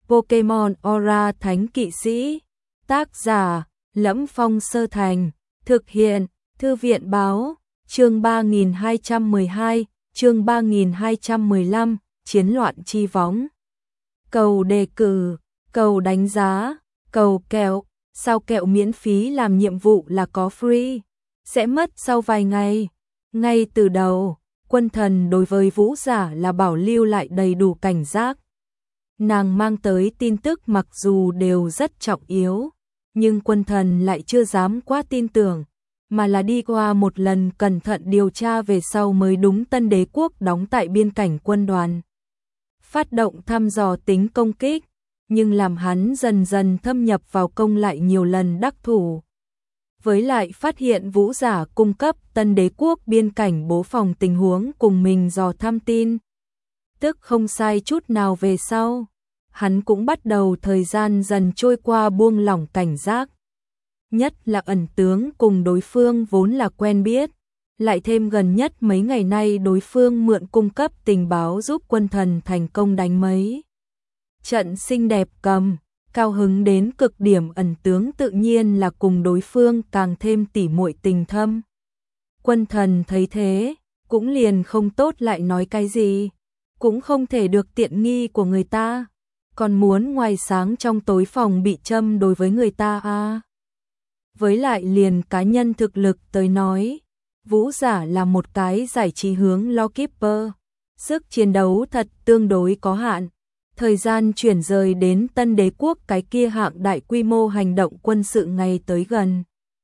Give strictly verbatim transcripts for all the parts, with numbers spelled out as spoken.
Pokemon Aura Thánh Kỵ Sĩ. Tác giả: Lẫm Phong Sơ Thành. Thực hiện: Thư viện báo. Chương ba nghìn hai trăm mười hai, chương ba nghìn hai trăm mười lăm, Chiến loạn chi võng. Cầu đề cử, cầu đánh giá, cầu kẹo. Sao kẹo miễn phí làm nhiệm vụ là có free, sẽ mất sau vài ngày. Ngay từ đầu, Quân Thần đối với Vũ Giả là bảo lưu lại đầy đủ cảnh giác. Nàng mang tới tin tức mặc dù đều rất trọng yếu, nhưng Quân Thần lại chưa dám quá tin tưởng, mà là đi qua một lần cẩn thận điều tra về sau mới đúng. Tân Đế quốc đóng tại biên cảnh quân đoàn, phát động thăm dò tính công kích, nhưng làm hắn dần dần thâm nhập vào công lại nhiều lần đắc thủ. Với lại phát hiện Vũ Giả cung cấp Tân Đế quốc biên cảnh bố phòng tình huống cùng mình dò thăm tin tức không sai chút nào về sau, hắn cũng bắt đầu thời gian dần trôi qua buông lỏng cảnh giác. Nhất là Ẩn Tướng cùng đối phương vốn là quen biết, lại thêm gần nhất mấy ngày nay đối phương mượn cung cấp tình báo giúp Quân Thần thành công đánh mấy trận xinh đẹp cầm, cao hứng đến cực điểm. Ẩn Tướng tự nhiên là cùng đối phương càng thêm tỉ muội tình thâm. Quân Thần thấy thế, cũng liền không tốt lại nói cái gì, cũng không thể được tiện nghi của người ta, còn muốn ngoài sáng trong tối phòng bị châm đối với người ta à. Với lại liền cá nhân thực lực tới nói, Vũ Giả là một cái giải trí hướng Lawkeeper, sức chiến đấu thật tương đối có hạn. Thời gian chuyển rời đến Tân Đế quốc cái kia hạng đại quy mô hành động quân sự ngày tới gần.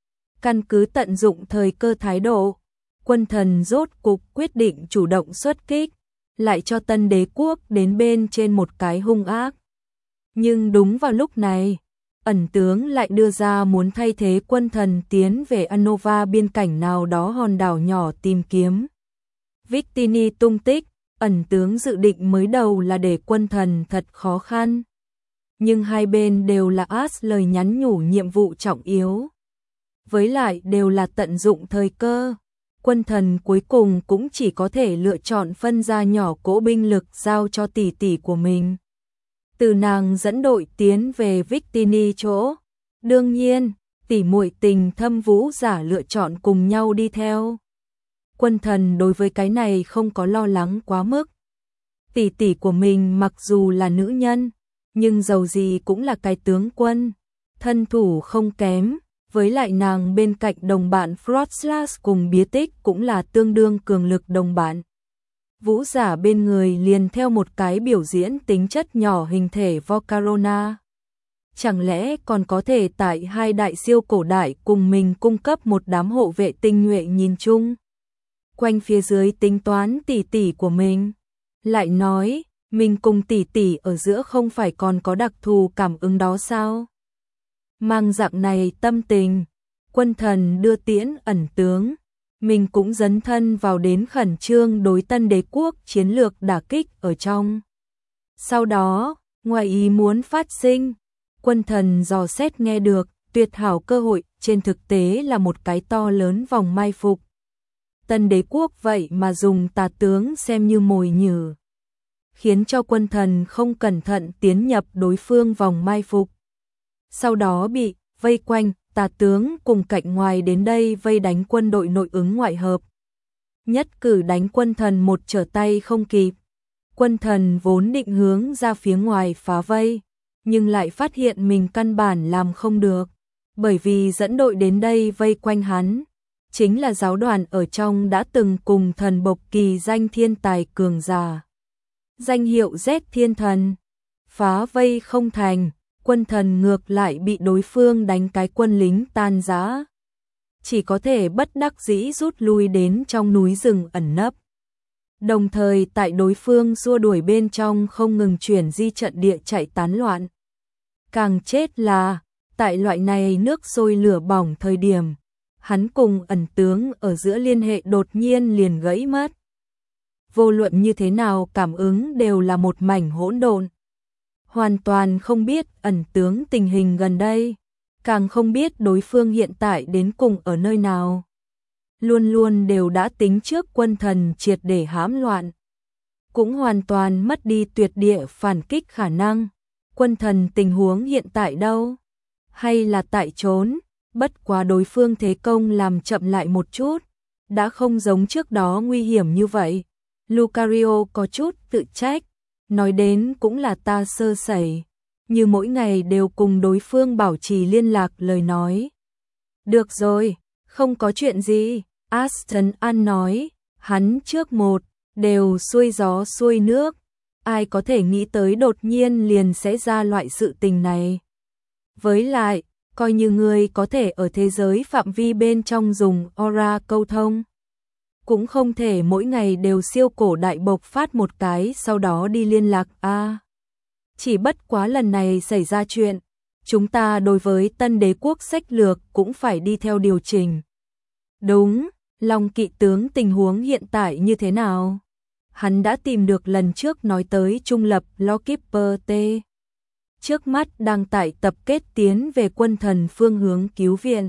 Căn cứ tận dụng thời cơ thái độ, Quân Thần rốt cục quyết định chủ động xuất kích, lại cho Tân Đế quốc đến bên trên một cái hung ác. Nhưng đúng vào lúc này, Ẩn Tướng lại đưa ra muốn thay thế Quân Thần tiến về Unova biên cảnh nào đó hòn đảo nhỏ tìm kiếm Victini tung tích. Ẩn Tướng dự định mới đầu là để Quân Thần thật khó khăn, nhưng hai bên đều là át lời nhắn nhủ nhiệm vụ trọng yếu, với lại đều là tận dụng thời cơ. Quân Thần cuối cùng cũng chỉ có thể lựa chọn phân ra nhỏ cỗ binh lực giao cho tỷ tỷ của mình, từ nàng dẫn đội tiến về Victini chỗ. Đương nhiên, tỷ muội tình thâm Vũ Giả lựa chọn cùng nhau đi theo. Quân Thần đối với cái này không có lo lắng quá mức. Tỷ tỷ của mình mặc dù là nữ nhân, nhưng dầu gì cũng là cái tướng quân, thân thủ không kém, với lại nàng bên cạnh đồng bạn Frostlass cùng Bía Tích cũng là tương đương cường lực đồng bạn. Vũ Giả bên người liền theo một cái biểu diễn tính chất nhỏ hình thể Volcarona. Chẳng lẽ còn có thể tại hai đại siêu cổ đại cùng mình cung cấp một đám hộ vệ tinh nhuệ nhìn chung quanh phía dưới tính toán tỷ tỷ của mình. Lại nói, mình cùng tỷ tỷ ở giữa không phải còn có đặc thù cảm ứng đó sao? Mang dạng này tâm tình, Quân Thần đưa tiễn Ẩn Tướng, mình cũng dấn thân vào đến khẩn trương đối Tân Đế quốc chiến lược đả kích ở trong. Sau đó, ngoài ý muốn phát sinh, Quân Thần dò xét nghe được tuyệt hảo cơ hội, trên thực tế là một cái to lớn vòng mai phục. Tân Đế quốc vậy mà dùng tà tướng xem như mồi nhử, khiến cho Quân Thần không cẩn thận tiến nhập đối phương vòng mai phục. Sau đó bị vây quanh, tà tướng cùng cạnh ngoài đến đây vây đánh quân đội nội ứng ngoại hợp. Nhất cử đánh Quân Thần một trở tay không kịp. Quân Thần vốn định hướng ra phía ngoài phá vây, nhưng lại phát hiện mình căn bản làm không được, bởi vì dẫn đội đến đây vây quanh hắn chính là giáo đoàn ở trong đã từng cùng thần bộc kỳ danh thiên tài cường giả, danh hiệu Z Thiên Thần. Phá vây không thành, Quân Thần ngược lại bị đối phương đánh cái quân lính tan rã, chỉ có thể bất đắc dĩ rút lui đến trong núi rừng ẩn nấp. Đồng thời tại đối phương xua đuổi bên trong không ngừng chuyển di trận địa chạy tán loạn. Càng chết là, tại loại này nước sôi lửa bỏng thời điểm, hắn cùng Ẩn Tướng ở giữa liên hệ đột nhiên liền gãy mất. Vô luận như thế nào cảm ứng đều là một mảnh hỗn độn. Hoàn toàn không biết Ẩn Tướng tình hình gần đây, càng không biết đối phương hiện tại đến cùng ở nơi nào. Luôn luôn đều đã tính trước Quân Thần triệt để hãm loạn, cũng hoàn toàn mất đi tuyệt địa phản kích khả năng. Quân thần tình huống hiện tại đâu? Hay là tại trốn? Bất quá đối phương thế công làm chậm lại một chút, đã không giống trước đó nguy hiểm như vậy. Lucario có chút tự trách, nói đến cũng là ta sơ sẩy, như mỗi ngày đều cùng đối phương bảo trì liên lạc lời nói. Được rồi, không có chuyện gì, Aston An nói, hắn trước một, đều xuôi gió xuôi nước, ai có thể nghĩ tới đột nhiên liền sẽ ra loại sự tình này. Với lại, coi như người có thể ở thế giới phạm vi bên trong dùng aura câu thông, cũng không thể mỗi ngày đều siêu cổ đại bộc phát một cái sau đó đi liên lạc a. À, chỉ bất quá lần này xảy ra chuyện, chúng ta đối với tân đế quốc sách lược cũng phải đi theo điều chỉnh. Đúng, Long Kỵ tướng tình huống hiện tại như thế nào? Hắn đã tìm được lần trước nói tới trung lập Lawkeeper T. Trước mắt đang tại tập kết tiến về quân thần phương hướng cứu viện.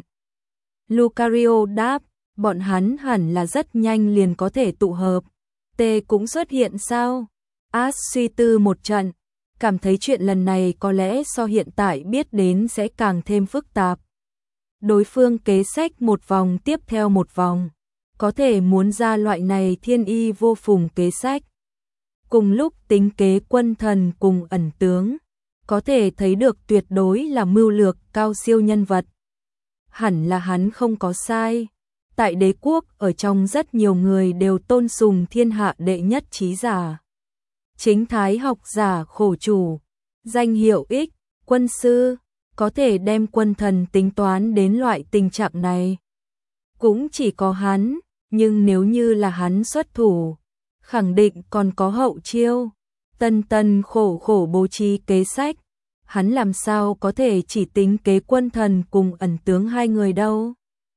Lucario đáp, bọn hắn hẳn là rất nhanh liền có thể tụ hợp. T cũng xuất hiện sao? As suy tư một trận, cảm thấy chuyện lần này có lẽ so hiện tại biết đến sẽ càng thêm phức tạp. Đối phương kế sách một vòng tiếp theo một vòng, có thể muốn ra loại này thiên y vô phùng kế sách. Cùng lúc tính kế quân thần cùng ẩn tướng, có thể thấy được tuyệt đối là mưu lược cao siêu nhân vật. Hẳn là hắn không có sai. Tại đế quốc ở trong rất nhiều người đều tôn sùng thiên hạ đệ nhất trí giả. Chính thái học giả khổ chủ, danh hiệu ích, quân sư, có thể đem quân thần tính toán đến loại tình trạng này. Cũng chỉ có hắn, nhưng nếu như là hắn xuất thủ, khẳng định còn có hậu chiêu. Tân tân khổ khổ bố trí kế sách, hắn làm sao có thể chỉ tính kế quân thần cùng ẩn tướng hai người đâu.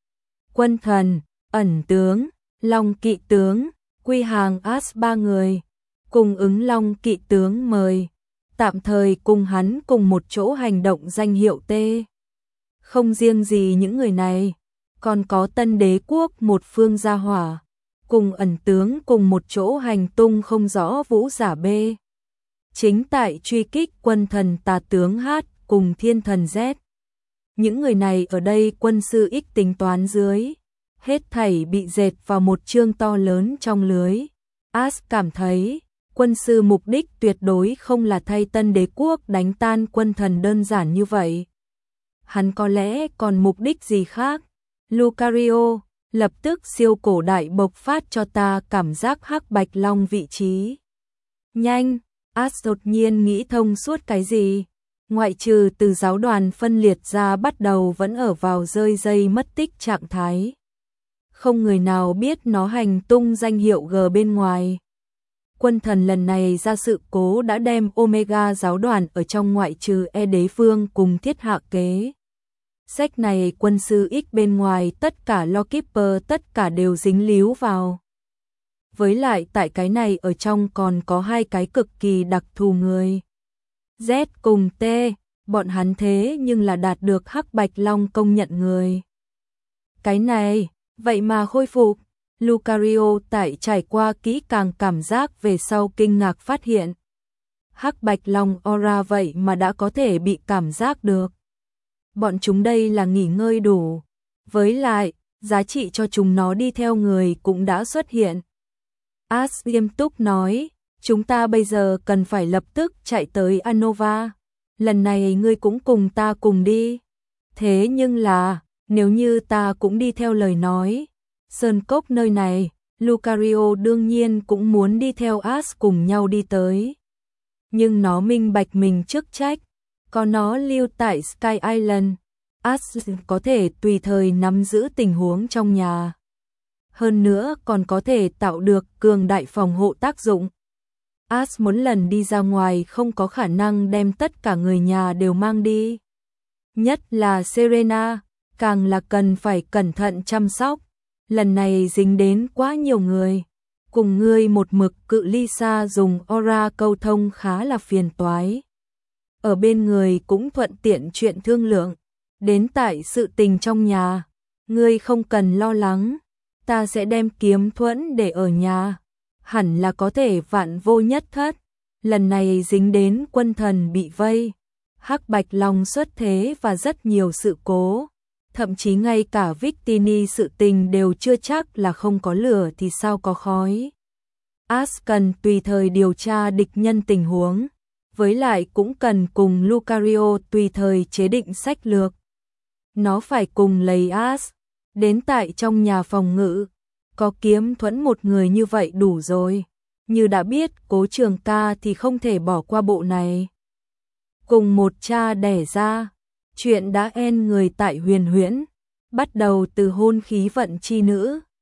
Quân thần, ẩn tướng, Long Kỵ tướng, quy hàng As ba người, cùng ứng Long Kỵ tướng mời, tạm thời cùng hắn cùng một chỗ hành động danh hiệu T. Không riêng gì những người này, còn có tân đế quốc một phương gia hỏa, cùng ẩn tướng cùng một chỗ hành tung không rõ vũ giả B. Chính tại truy kích quân thần tà tướng H cùng thiên thần Z. Những người này ở đây quân sư ích tính toán dưới, hết thảy bị dệt vào một chương to lớn trong lưới. As cảm thấy, quân sư mục đích tuyệt đối không là thay tân đế quốc đánh tan quân thần đơn giản như vậy. Hắn có lẽ còn mục đích gì khác. Lucario, lập tức siêu cổ đại bộc phát cho ta cảm giác hắc bạch long vị trí. Nhanh, As đột nhiên nghĩ thông suốt cái gì. Ngoại trừ từ giáo đoàn phân liệt ra bắt đầu vẫn ở vào rơi dây mất tích trạng thái. Không người nào biết nó hành tung danh hiệu G bên ngoài. Quân thần lần này ra sự cố đã đem Omega giáo đoàn ở trong ngoại trừ E đế vương cùng thiết hạ kế. Sách này quân sư X bên ngoài tất cả Lawkeeper tất cả đều dính líu vào. Với lại tại cái này ở trong còn có hai cái cực kỳ đặc thù người. Z cùng T, bọn hắn thế nhưng là đạt được Hắc Bạch Long công nhận người. Cái này, vậy mà khôi phục. Lucario tại trải qua kỹ càng cảm giác về sau kinh ngạc phát hiện. Hắc Bạch Long aura vậy mà đã có thể bị cảm giác được. Bọn chúng đây là nghỉ ngơi đủ. Với lại, giá trị cho chúng nó đi theo người cũng đã xuất hiện. As nghiêm túc nói, chúng ta bây giờ cần phải lập tức chạy tới Anova. Lần này ngươi cũng cùng ta cùng đi. Thế nhưng là, nếu như ta cũng đi theo lời nói, Sơn Cốc nơi này, Lucario đương nhiên cũng muốn đi theo As cùng nhau đi tới. Nhưng nó minh bạch mình chức trách, có nó lưu tại Sky Island, As có thể tùy thời nắm giữ tình huống trong nhà. Hơn nữa còn có thể tạo được cường đại phòng hộ tác dụng. As muốn lần đi ra ngoài không có khả năng đem tất cả người nhà đều mang đi. Nhất là Serena, càng là cần phải cẩn thận chăm sóc. Lần này dính đến quá nhiều người. Cùng ngươi một mực cự ly xa dùng aura câu thông khá là phiền toái. Ở bên người cũng thuận tiện chuyện thương lượng. Đến tại sự tình trong nhà, ngươi không cần lo lắng. Ta sẽ đem kiếm thuẫn để ở nhà. Hẳn là có thể vạn vô nhất thất. Lần này dính đến quân thần bị vây. Hắc Bạch Long xuất thế và rất nhiều sự cố. Thậm chí ngay cả Victini sự tình đều chưa chắc là không có lửa thì sao có khói. Ash cần tùy thời điều tra địch nhân tình huống, với lại cũng cần cùng Lucario tùy thời chế định sách lược. Nó phải cùng lấy Ash, đến tại trong nhà phòng ngự, có Kiếm Thuẫn một người như vậy đủ rồi. Như đã biết Cố Trường Ca thì không thể bỏ qua bộ này. Cùng một cha đẻ ra, chuyện đã en người tại Huyền Huyễn, bắt đầu từ hôn khí vận chi nữ,